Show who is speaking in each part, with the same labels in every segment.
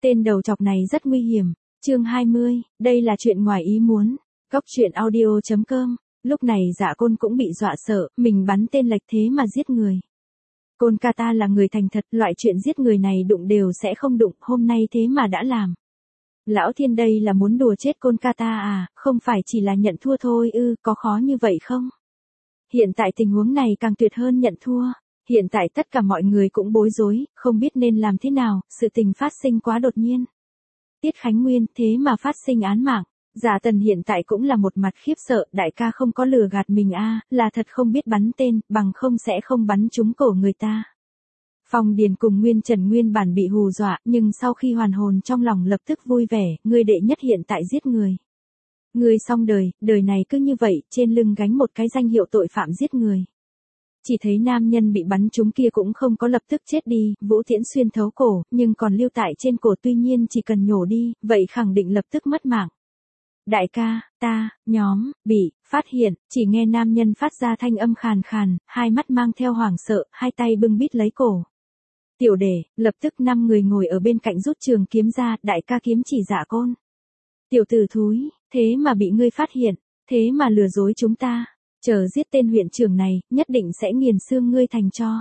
Speaker 1: Tên đầu chọc này rất nguy hiểm. Chương 20, đây là chuyện ngoài ý muốn. Góc truyện audio.com. Lúc này Dạ Côn cũng bị dọa sợ, mình bắn tên lệch thế mà giết người. Côn Kata là người thành thật, loại chuyện giết người này đụng đều sẽ không đụng, hôm nay thế mà đã làm. Lão Thiên đây là muốn đùa chết Côn Kata à, không phải chỉ là nhận thua thôi ư, có khó như vậy không? Hiện tại tình huống này càng tuyệt hơn nhận thua. Hiện tại tất cả mọi người cũng bối rối, không biết nên làm thế nào, sự tình phát sinh quá đột nhiên. Tiết Khánh Nguyên thế mà phát sinh án mạng. Dạ Tần hiện tại cũng là một mặt khiếp sợ, đại ca không có lừa gạt mình a, là thật không biết bắn tên, bằng không sẽ không bắn trúng cổ người ta. Phong Điền cùng Nguyên Trần nguyên bản bị hù dọa, nhưng sau khi hoàn hồn trong lòng lập tức vui vẻ, ngươi đệ nhất hiện tại giết người. Ngươi xong đời, đời này cứ như vậy, trên lưng gánh một cái danh hiệu tội phạm giết người. Chỉ thấy nam nhân bị bắn trúng kia cũng không có lập tức chết đi, Vũ Tiễn xuyên thấu cổ, nhưng còn lưu tại trên cổ, tuy nhiên chỉ cần nhổ đi, vậy khẳng định lập tức mất mạng. Đại ca, nhóm, bị, phát hiện, chỉ nghe nam nhân phát ra thanh âm khàn khàn, hai mắt mang theo hoảng sợ, hai tay bưng bít lấy cổ. Tiểu Đệ, lập tức 5 người ngồi ở bên cạnh rút trường kiếm ra, đại ca kiếm chỉ Dạ Côn. Tiểu tử thúi, thế mà bị ngươi phát hiện, thế mà lừa dối chúng ta. Chờ giết tên huyện trưởng này, nhất định sẽ nghiền xương ngươi thành tro.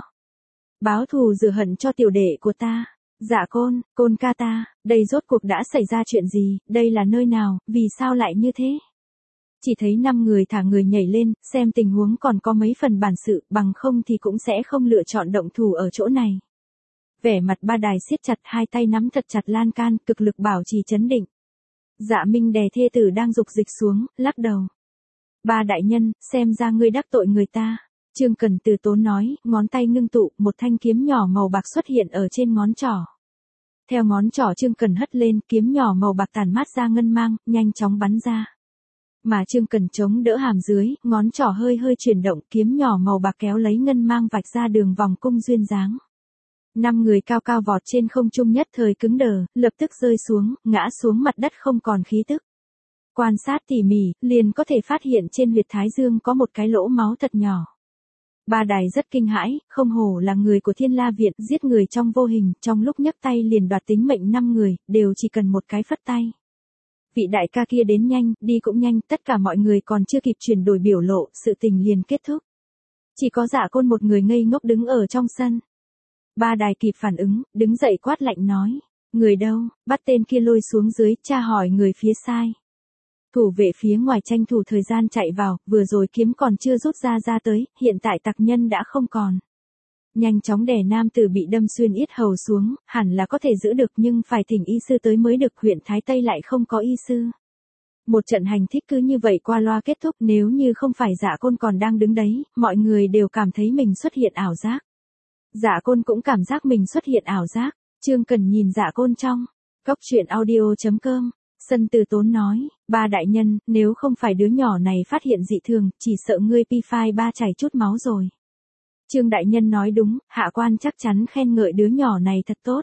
Speaker 1: Báo thù rửa hận cho tiểu đệ của ta. Dạ Côn, Côn Kata, đây rốt cuộc đã xảy ra chuyện gì, đây là nơi nào, vì sao lại như thế? Chỉ thấy 5 người thả người nhảy lên, xem tình huống còn có mấy phần bản sự, bằng không thì cũng sẽ không lựa chọn động thủ ở chỗ này. Vẻ mặt Ba Đài siết chặt, hai tay nắm thật chặt lan can, cực lực bảo trì chấn định. Dạ Minh đè thê tử đang dục dịch xuống, lắc đầu. Ba đại nhân, xem ra ngươi đắc tội người ta. Trương Cần từ tốn nói, ngón tay ngưng tụ, một thanh kiếm nhỏ màu bạc xuất hiện ở trên ngón trỏ. Theo ngón trỏ Trương Cần hất lên, kiếm nhỏ màu bạc tản mát ra ngân mang, nhanh chóng bắn ra. Mà Trương Cần chống đỡ hàm dưới, ngón trỏ hơi hơi chuyển động, kiếm nhỏ màu bạc kéo lấy ngân mang vạch ra đường vòng cung duyên dáng. 5 người cao cao vọt trên không trung nhất thời cứng đờ, lập tức rơi xuống, ngã xuống mặt đất không còn khí tức. Quan sát tỉ mỉ, liền có thể phát hiện trên huyệt thái dương có một cái lỗ máu thật nhỏ. Ba Đài rất kinh hãi, không hổ là người của Thiên La Viện, giết người trong vô hình, trong lúc nhấc tay liền đoạt tính mệnh 5 người, đều chỉ cần một cái phất tay. Vị đại ca kia đến nhanh, đi cũng nhanh, tất cả mọi người còn chưa kịp chuyển đổi biểu lộ, sự tình liền kết thúc. Chỉ có Dạ Côn một người ngây ngốc đứng ở trong sân. Ba Đài kịp phản ứng, đứng dậy quát lạnh nói, người đâu, bắt tên kia lôi xuống dưới, tra hỏi người phía sai. Thủ vệ phía ngoài tranh thủ thời gian chạy vào, vừa rồi kiếm còn chưa rút ra tới, hiện tại tặc nhân đã không còn. Nhanh chóng đè nam tử bị đâm xuyên yết hầu xuống, hẳn là có thể giữ được nhưng phải thỉnh y sư tới mới được, huyện Thái Tây lại không có y sư. Một trận hành thích cứ như vậy qua loa kết thúc, nếu như không phải Dạ Côn còn đang đứng đấy, mọi người đều cảm thấy mình xuất hiện ảo giác. Dạ Côn cũng cảm giác mình xuất hiện ảo giác, Trương Cần nhìn Dạ Côn trong góc truyện audio.com. Sân Từ tốn nói, Ba đại nhân, nếu không phải đứa nhỏ này phát hiện dị thường, chỉ sợ ngươi Pi-Phai ba chảy chút máu rồi. Trương đại nhân nói đúng, hạ quan chắc chắn khen ngợi đứa nhỏ này thật tốt.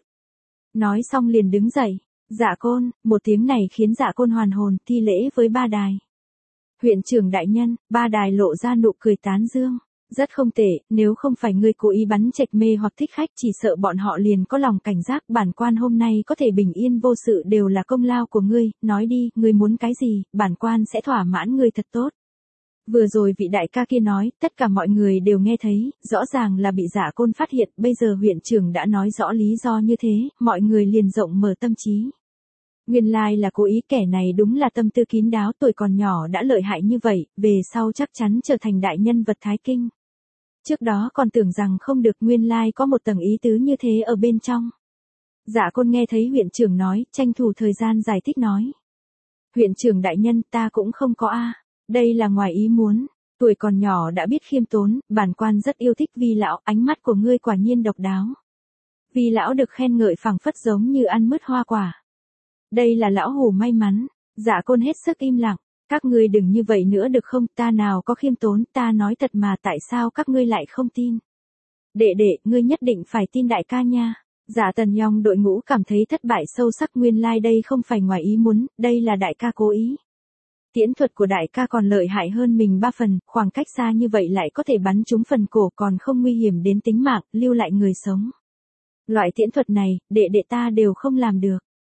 Speaker 1: Nói xong liền đứng dậy, Dạ Côn, một tiếng này khiến Dạ Côn hoàn hồn, thi lễ với Ba Đài. Huyện trưởng đại nhân, Ba Đài lộ ra nụ cười tán dương. Rất không tệ, nếu không phải ngươi cố ý bắn chệch mê hoặc thích khách, chỉ sợ bọn họ liền có lòng cảnh giác, bản quan hôm nay có thể bình yên vô sự đều là công lao của ngươi, nói đi, ngươi muốn cái gì, bản quan sẽ thỏa mãn ngươi thật tốt. Vừa rồi vị đại ca kia nói, tất cả mọi người đều nghe thấy, rõ ràng là bị Dạ Côn phát hiện, bây giờ huyện trưởng đã nói rõ lý do như thế, mọi người liền rộng mở tâm trí. Nguyên lai là cố ý, kẻ này đúng là tâm tư kín đáo, tuổi còn nhỏ đã lợi hại như vậy, về sau chắc chắn trở thành đại nhân vật Thái Kinh. Trước đó còn tưởng rằng không được, nguyên lai có một tầng ý tứ như thế ở bên trong. Dạ Côn nghe thấy huyện trưởng nói, tranh thủ thời gian giải thích nói. Huyện trưởng đại nhân, ta cũng không có đây là ngoài ý muốn, tuổi còn nhỏ đã biết khiêm tốn, bản quan rất yêu thích Vi lão, ánh mắt của ngươi quả nhiên độc đáo. Vi lão được khen ngợi phảng phất giống như ăn mứt hoa quả. Đây là lão hủ may mắn. Dạ Côn hết sức im lặng. Các ngươi đừng như vậy nữa được không, ta nào có khiêm tốn, ta nói thật mà, tại sao các ngươi lại không tin? Đệ đệ, ngươi nhất định phải tin đại ca nha. Dạ Tần Nhong đội ngũ cảm thấy thất bại sâu sắc, nguyên lai đây không phải ngoài ý muốn, đây là đại ca cố ý. Tiễn thuật của đại ca còn lợi hại hơn mình 3 phần, khoảng cách xa như vậy lại có thể bắn trúng phần cổ, còn không nguy hiểm đến tính mạng, lưu lại người sống. Loại tiễn thuật này, đệ đệ ta đều không làm được.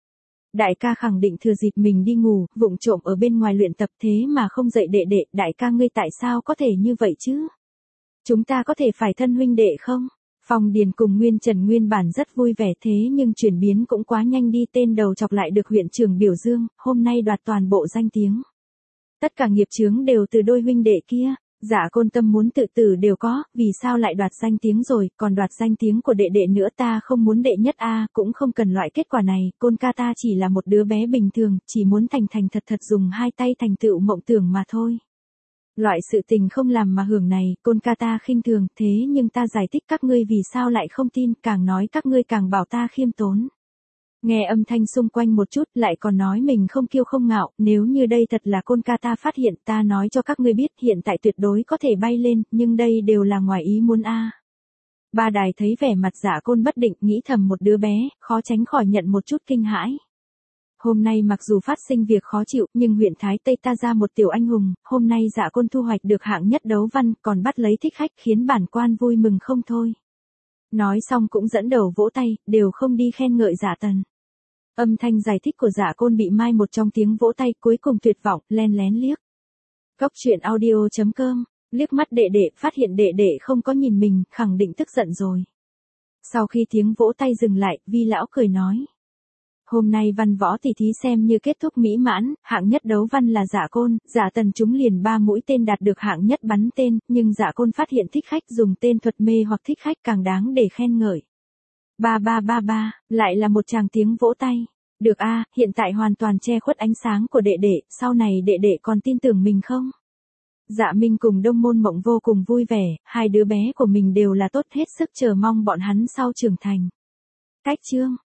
Speaker 1: Đại ca khẳng định thừa dịp mình đi ngủ, vụng trộm ở bên ngoài luyện tập thế mà không dậy đệ đệ, đại ca ngươi tại sao có thể như vậy chứ? Chúng ta có thể phải thân huynh đệ không? Phong Điền cùng Nguyên Trần nguyên bản rất vui vẻ thế nhưng chuyển biến cũng quá nhanh đi, tên đầu chọc lại được huyện trưởng biểu dương, hôm nay đoạt toàn bộ danh tiếng. Tất cả nghiệp chướng đều từ đôi huynh đệ kia. Dạ Côn tâm muốn tự tử đều có, vì sao lại đoạt danh tiếng rồi, còn đoạt danh tiếng của đệ đệ nữa, ta không muốn đệ nhất a, cũng không cần loại kết quả này, Côn ca ta chỉ là một đứa bé bình thường, chỉ muốn thành thành thật thật dùng hai tay thành tựu mộng tưởng mà thôi. Loại sự tình không làm mà hưởng này, Côn ca ta khinh thường, thế nhưng ta giải thích các ngươi vì sao lại không tin, càng nói các ngươi càng bảo ta khiêm tốn. Nghe âm thanh xung quanh một chút lại còn nói mình không kiêu không ngạo, nếu như đây thật là Côn ca ta phát hiện, ta nói cho các ngươi biết hiện tại tuyệt đối có thể bay lên, nhưng đây đều là ngoài ý muốn a. Ba Đài thấy vẻ mặt Dạ Côn bất định, nghĩ thầm một đứa bé, khó tránh khỏi nhận một chút kinh hãi. Hôm nay mặc dù phát sinh việc khó chịu, nhưng huyện Thái Tây ta ra một tiểu anh hùng, hôm nay Dạ Côn thu hoạch được hạng nhất đấu văn, còn bắt lấy thích khách khiến bản quan vui mừng không thôi. Nói xong cũng dẫn đầu vỗ tay, đều không đi khen ngợi Dạ Tần. Âm thanh giải thích của Dạ Côn bị mai một trong tiếng vỗ tay, cuối cùng tuyệt vọng, len lén liếc. Góc truyện audio.com, liếc mắt đệ đệ, phát hiện đệ đệ không có nhìn mình, khẳng định tức giận rồi. Sau khi tiếng vỗ tay dừng lại, Vi lão cười nói. Hôm nay văn võ tỷ thí xem như kết thúc mỹ mãn, hạng nhất đấu văn là Dạ Côn, Dạ Tần trúng liền 3 mũi tên đạt được hạng nhất bắn tên, nhưng Dạ Côn phát hiện thích khách dùng tên thuật mê hoặc thích khách càng đáng để khen ngợi. Ba, lại là một tràng tiếng vỗ tay. Được a, hiện tại hoàn toàn che khuất ánh sáng của đệ đệ, sau này đệ đệ còn tin tưởng mình không? Dạ Minh cùng Đông Môn Mộng vô cùng vui vẻ, hai đứa bé của mình đều là tốt, hết sức chờ mong bọn hắn sau trưởng thành. Cách chương